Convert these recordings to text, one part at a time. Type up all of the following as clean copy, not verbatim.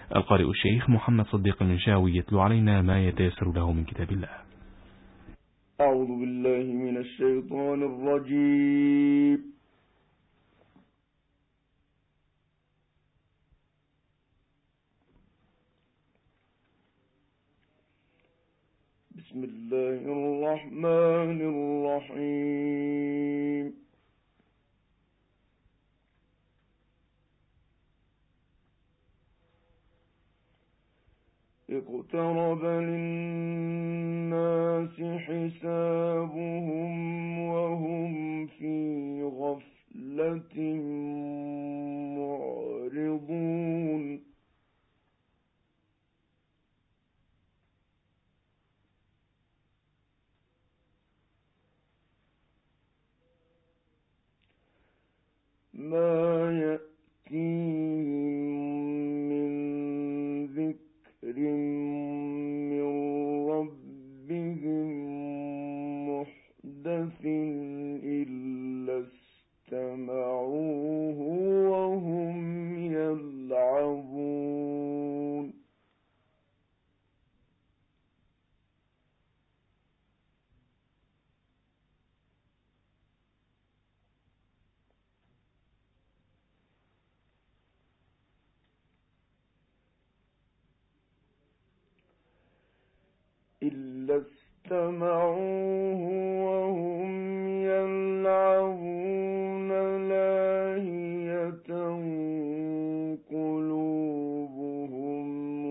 القارئ الشيخ محمد صديق المنشاوي يتلو علينا ما يتيسر له من كتاب الله. أعوذ بالله من الشيطان الرجيم. بسم الله الرحمن الرحيم. اقترب للناس حسابهم وهم في غفلة معرضون. ما يأتيهم من ذكر من ربهم محدث إلا استمعوه وهم يلعبون. إلا استمعوه وهم يلعبون لاهية قلوبهم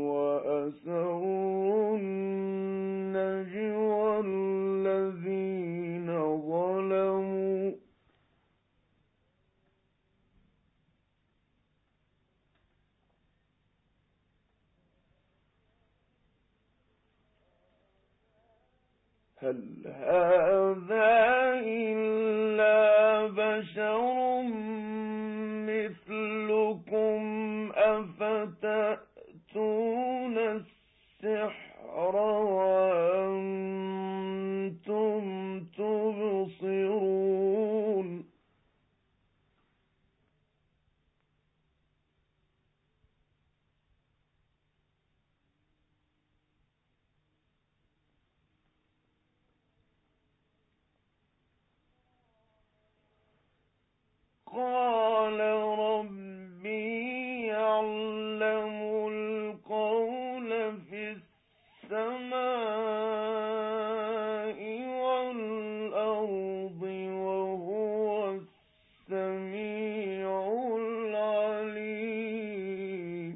وأسروا النجوى الذين ظلموا هل هذا إلا بشر مثلكم أفتأتون السحر وأنتم تبصرون. قال ربي يعلم القول في السماء والأرض وهو السميع العليم.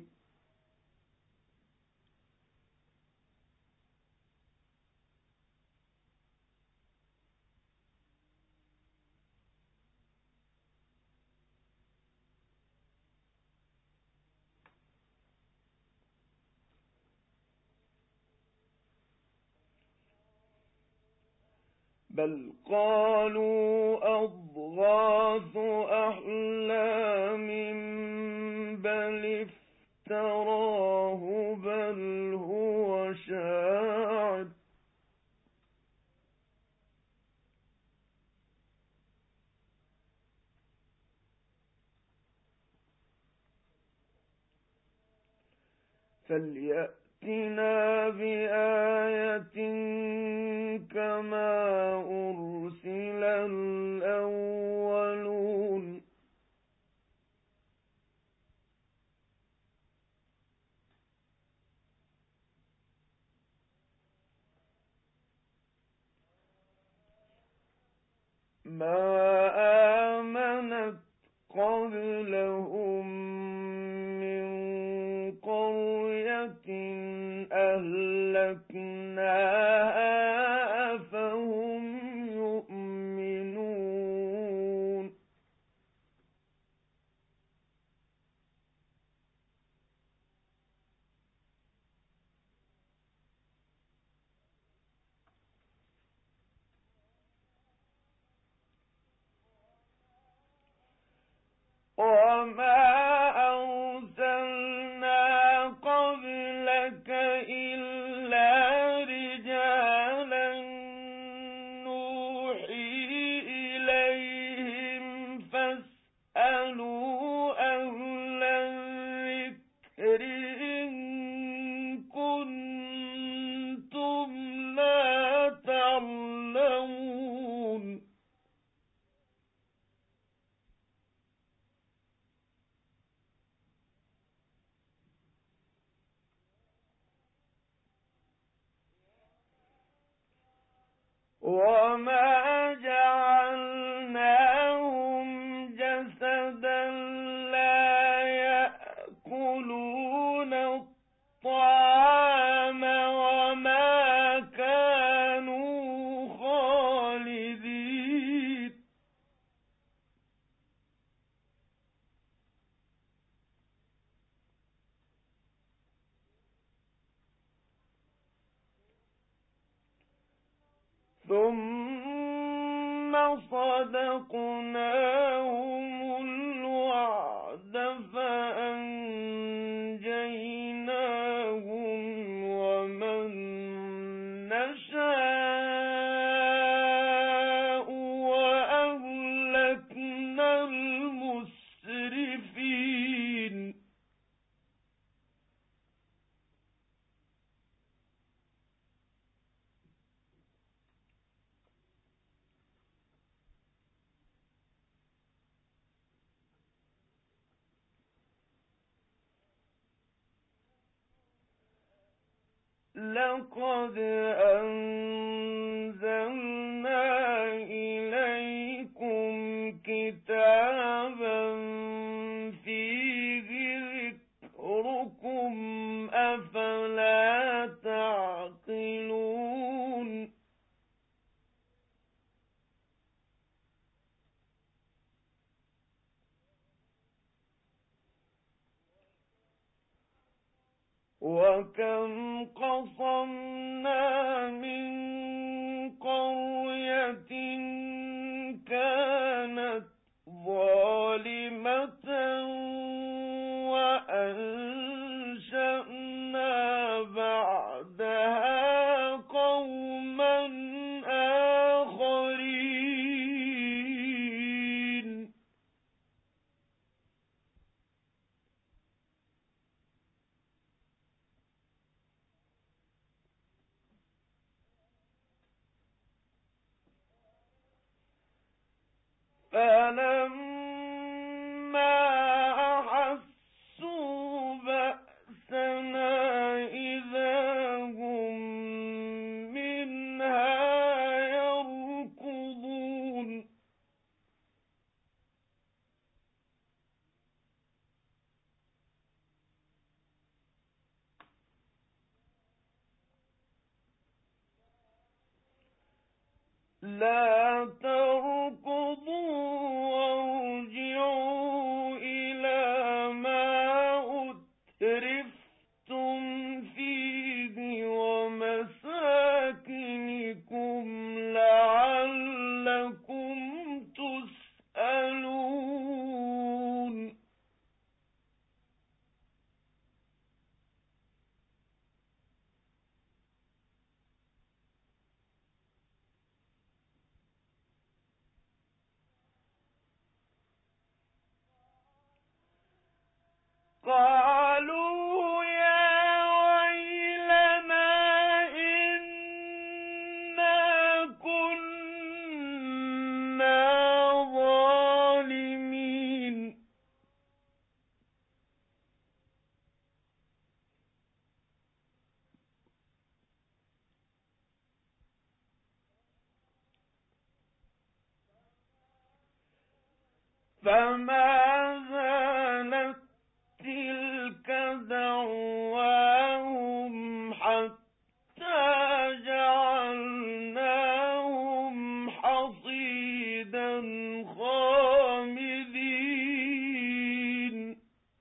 بل قالوا أضغاث أحلام بل افتراه بل هو شاعر فليأتنا بآية كما أرسل الأولون. ما آمنت قبلهم من قرية أهلكناها فهم يؤمنون. وما أرسلنا قبلك إلا رجالا نوحي إليهم فاسألوا أهل الذكر إن وما جعلناهم جسدا لا يأكلون الطعام وما كانوا خالدين ثم صدقناهم الوعد فأنجيناهم ومن نشاء وأهلكنا المسرفين لقد أنزلنا إليكم كتابا فيه ذكركم أفلا تعقلون وكم قصمنا من قرية كانت ظالمة وأنشأنا بعدها قوما آخرين فلما أحسوا بأسنا إذا هم منها يركضون لا تركضوا وارجعوا إلى ما أترفتم فيه ومساكنكم لعلكم تسألون قالوا يا ويلنا إنا كنا ظالمين فما زالت تلك دعواهم حتى جعلناهم حصيدا خامدين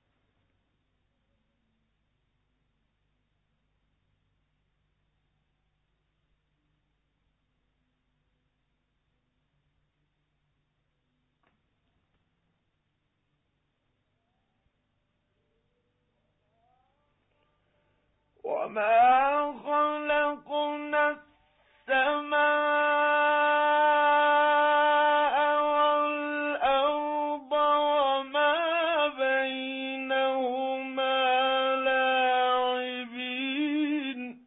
وما خلقنا السماء والأرض وما بينهما لاعبين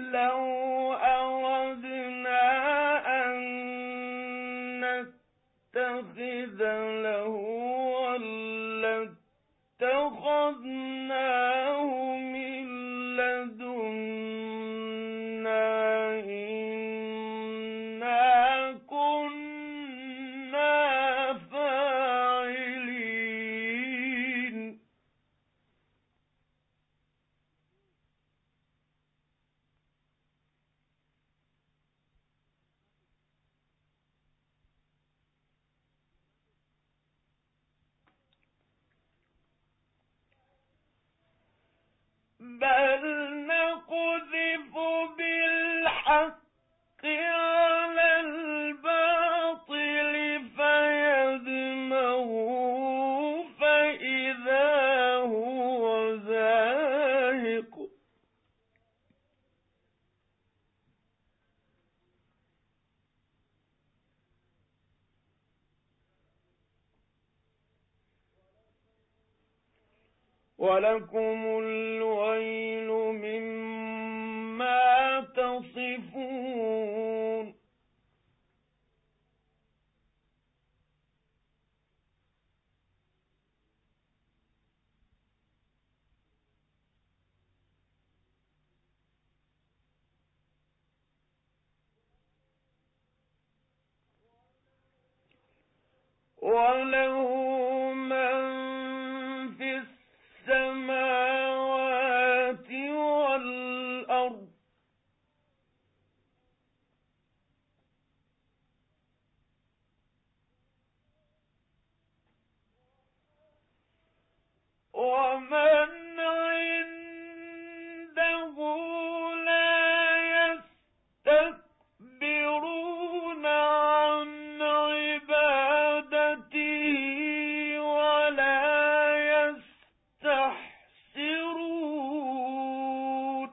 لو أردنا أن نتخذ لهوا لاتخذناه من لدنا إنا كنا فاعلين. بل نقذف بالحق على الباطل فيدمغه فإذا هو زاهق. ولكم الويل مما تصفون. وله من في السماوات والأرض ومن عنده لا يستكبرون عن عبادته ولا يستحسرون.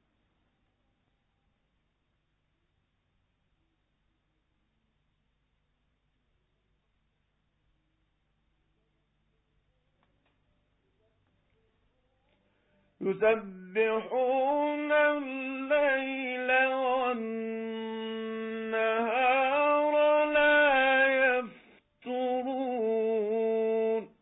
يسبحون الليل والنهار لا يفترون.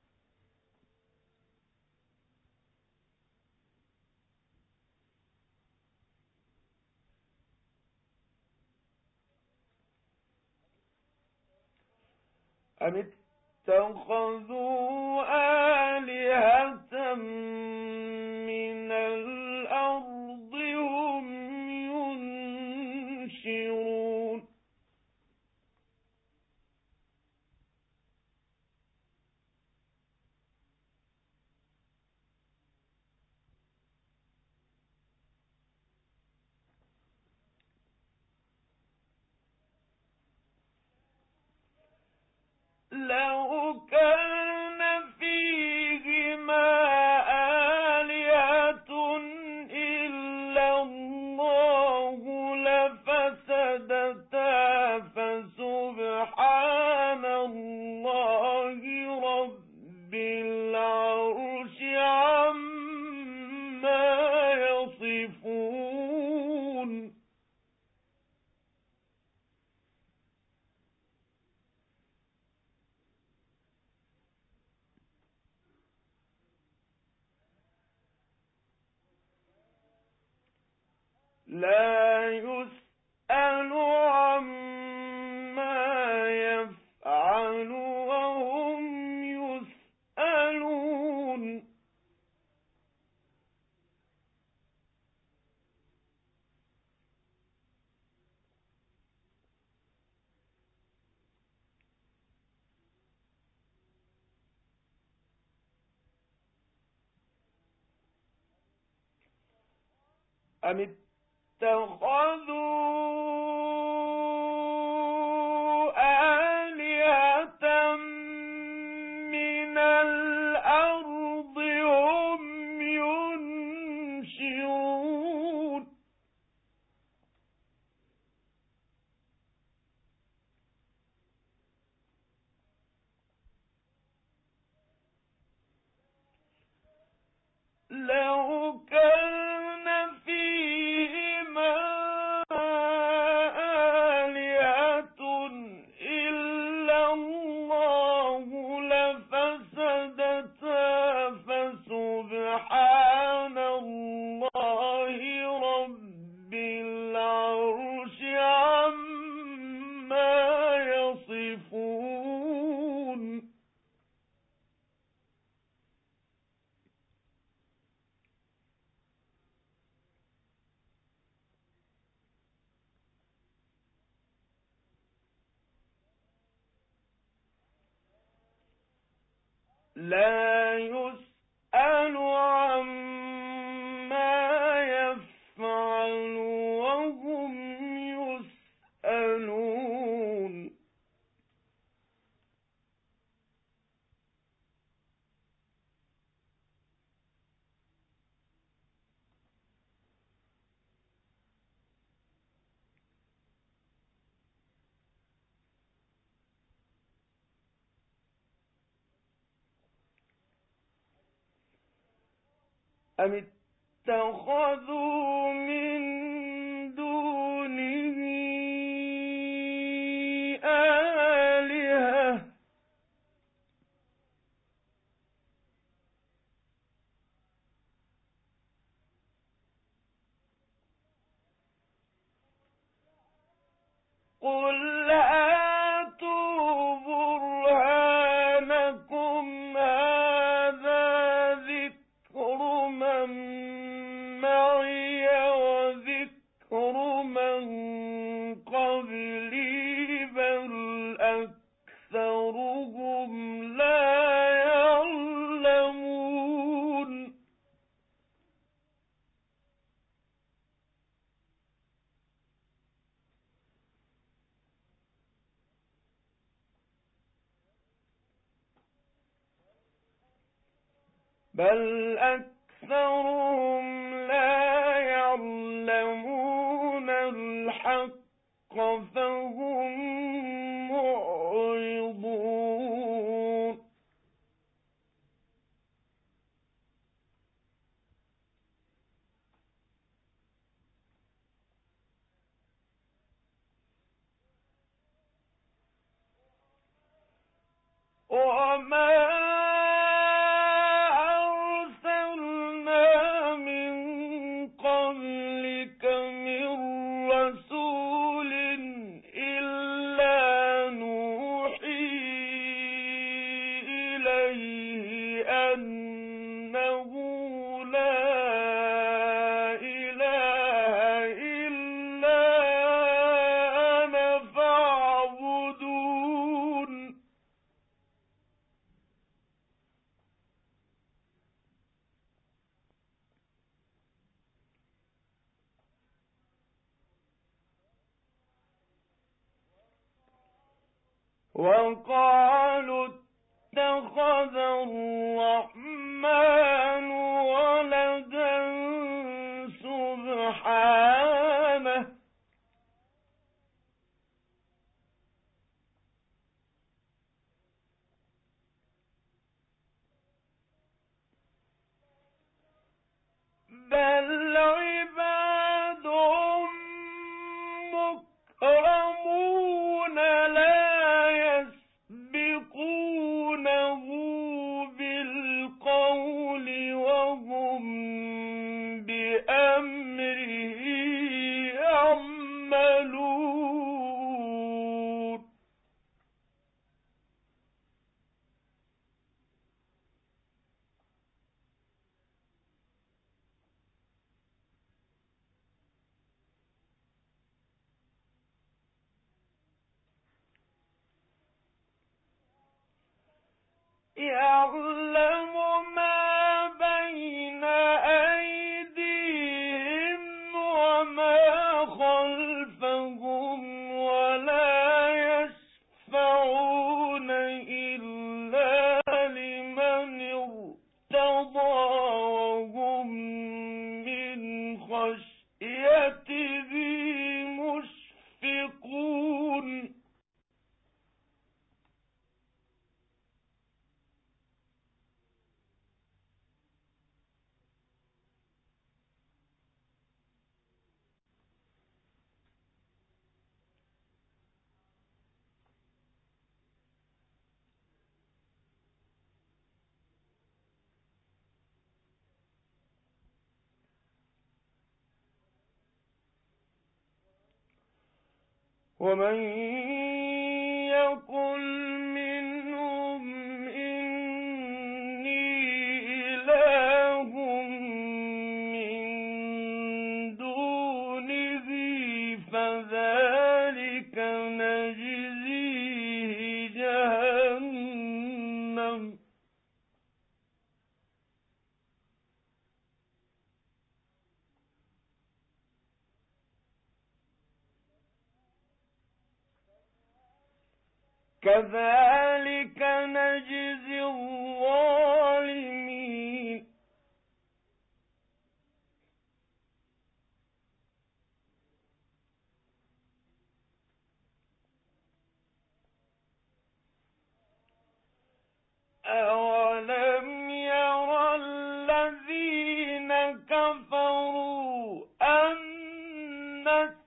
أم اتخذوا آلهة من الأرض هم ينشرون. لو كان فيهما آلهة إلا الله لفسدتا فسبحان الله رب العرش عما يصفون. لا يسأل عما يفعل وهم يسألون. أم اتخذوا آلهة من الأرض هم ينشرون. لو كان فيهما لا يسأل عما يفعل وهم يسألون أم اتخذوا من دونه آلهة قل هاتوا برهانكم هذا ذكر من معي وذكر من قبلي بل أكثرهم لا يعلمون بل أكثرهم لا يعلمون الحق فهم معرضون وما أرسلنا من قبلك من رسول إلا نوحي إليه أنه لا إله إلا أنا فاعبدون وقالوا اتخذ الرحمن ولدا سبحانه بل عباد مكرمون لا يسبقونه بالقول وهم بأمره يعملون يعلم ما بين أيديهم وما خلفهم ولا يشفعون إلا لمن ارتضى وهم من خشيته مشفقون ومن يقل منهم إني إله من دونه فذلك نجزيه جهنم كذلك نجزي الظالمين أولم ير الذين كفروا أن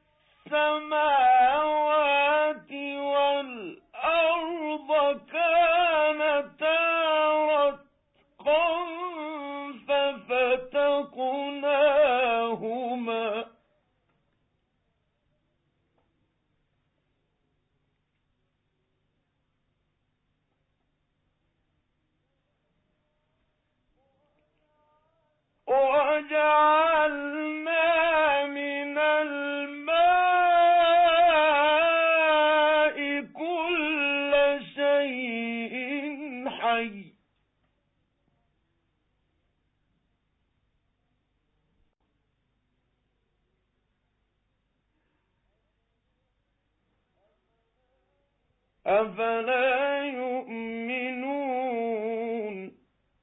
السماوات والأرض كانتا رتقا ففتقناهما وجعلنا من الماء كل شيء حي أفلا يؤمنون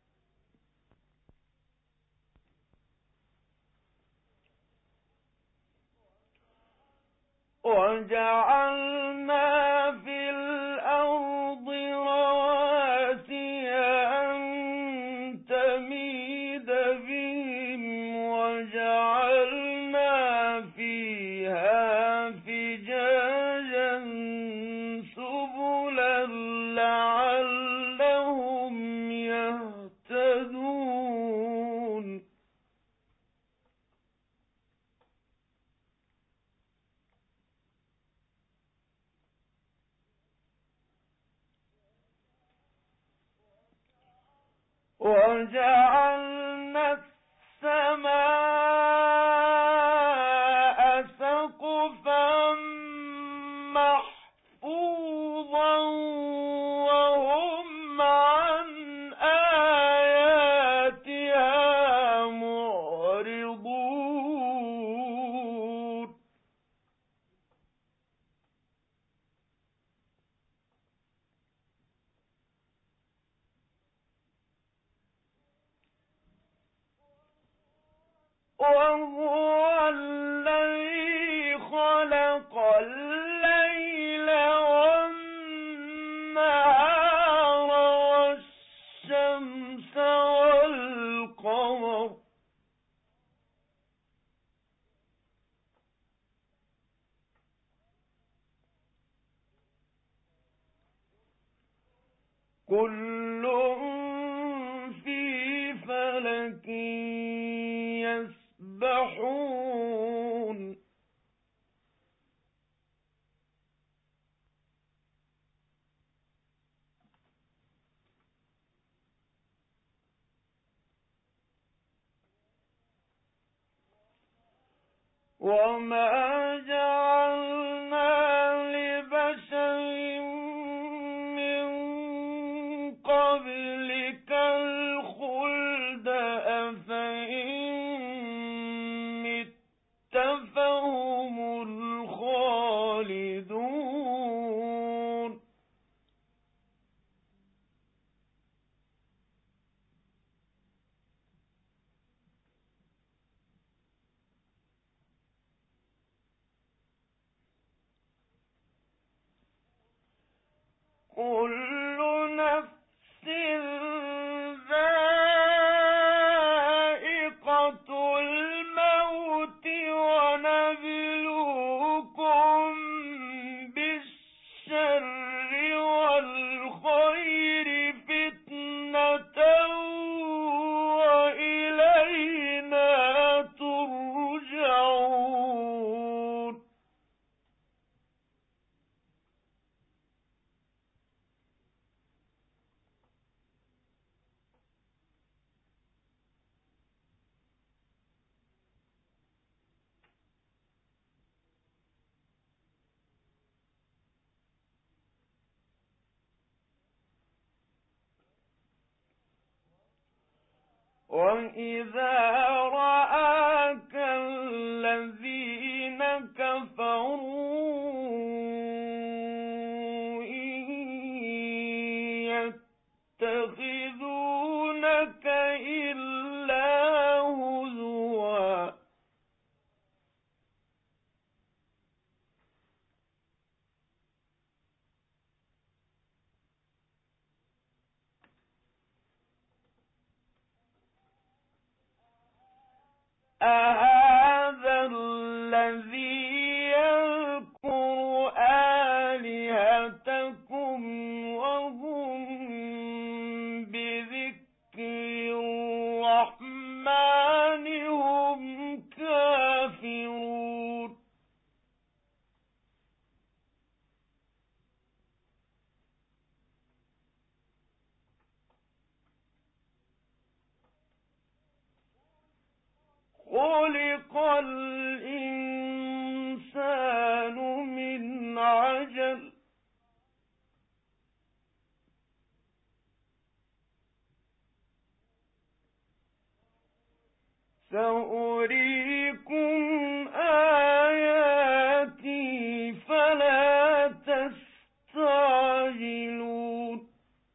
وجعلنا في الأرض رواسي أن تميد بهم وجعلنا فيها فجاجا سبلا لعلهم يهتدون وجعلنا السماء سقفا محفوظا وهم عن آياتها معرضون وهو الذي خلق الليل والنهار والشمس والقمر كل في فلك يسبحون وما جعلنا لبشر من قبلك الخلد أفإن مت فهم الخالدون كل نفس ذائقة الموت ونبلوكم بالشر والخير فتنة وإلينا ترجعون وَإِذَا رَآكَ الَّذِينَ كَفَرُوا إِن أهذا الذي يذكر آلهتكم وهم بذكر الرحمن هم كافرون خلق الإنسان من عجل سأريكم آياتي فلا تستعجلون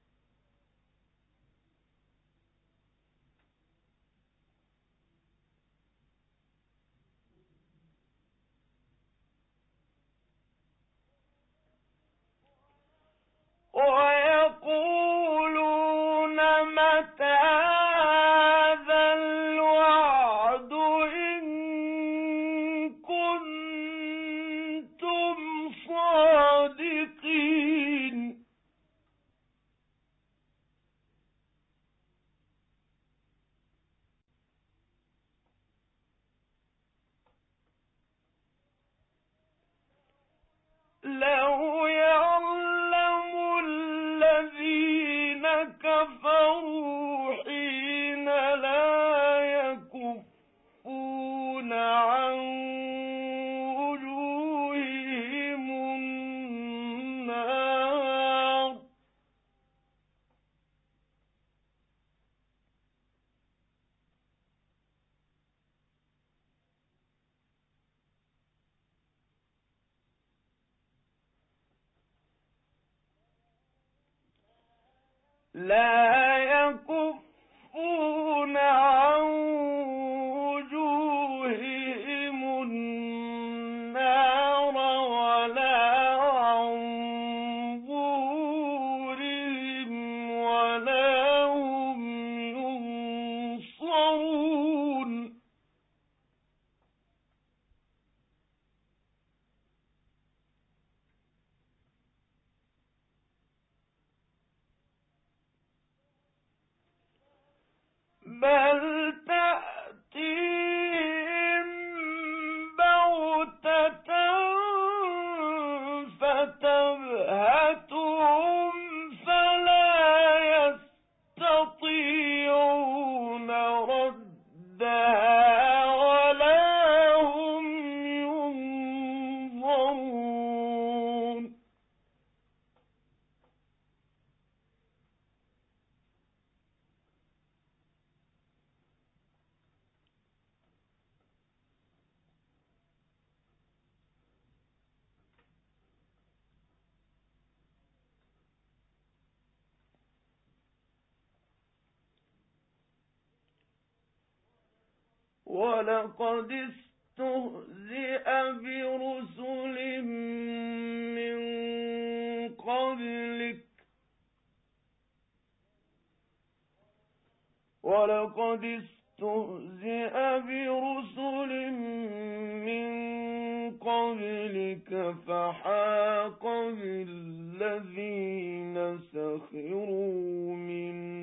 ويقولون متى هذا الوعد إن كنتم صادقين لو يعلم الذين كفروا حين لا يكفون عن وجوههم النار لا يكفون عن وجوههم النار ولا عن ظهورهم ولا هم ينصرون بل تأتيهم بغتة فتبهتهم فلا يستطيعون ردها ولا هم ينظرون ولقد استهزئ برسل من قبلك فحاق بالذين سخروا منهم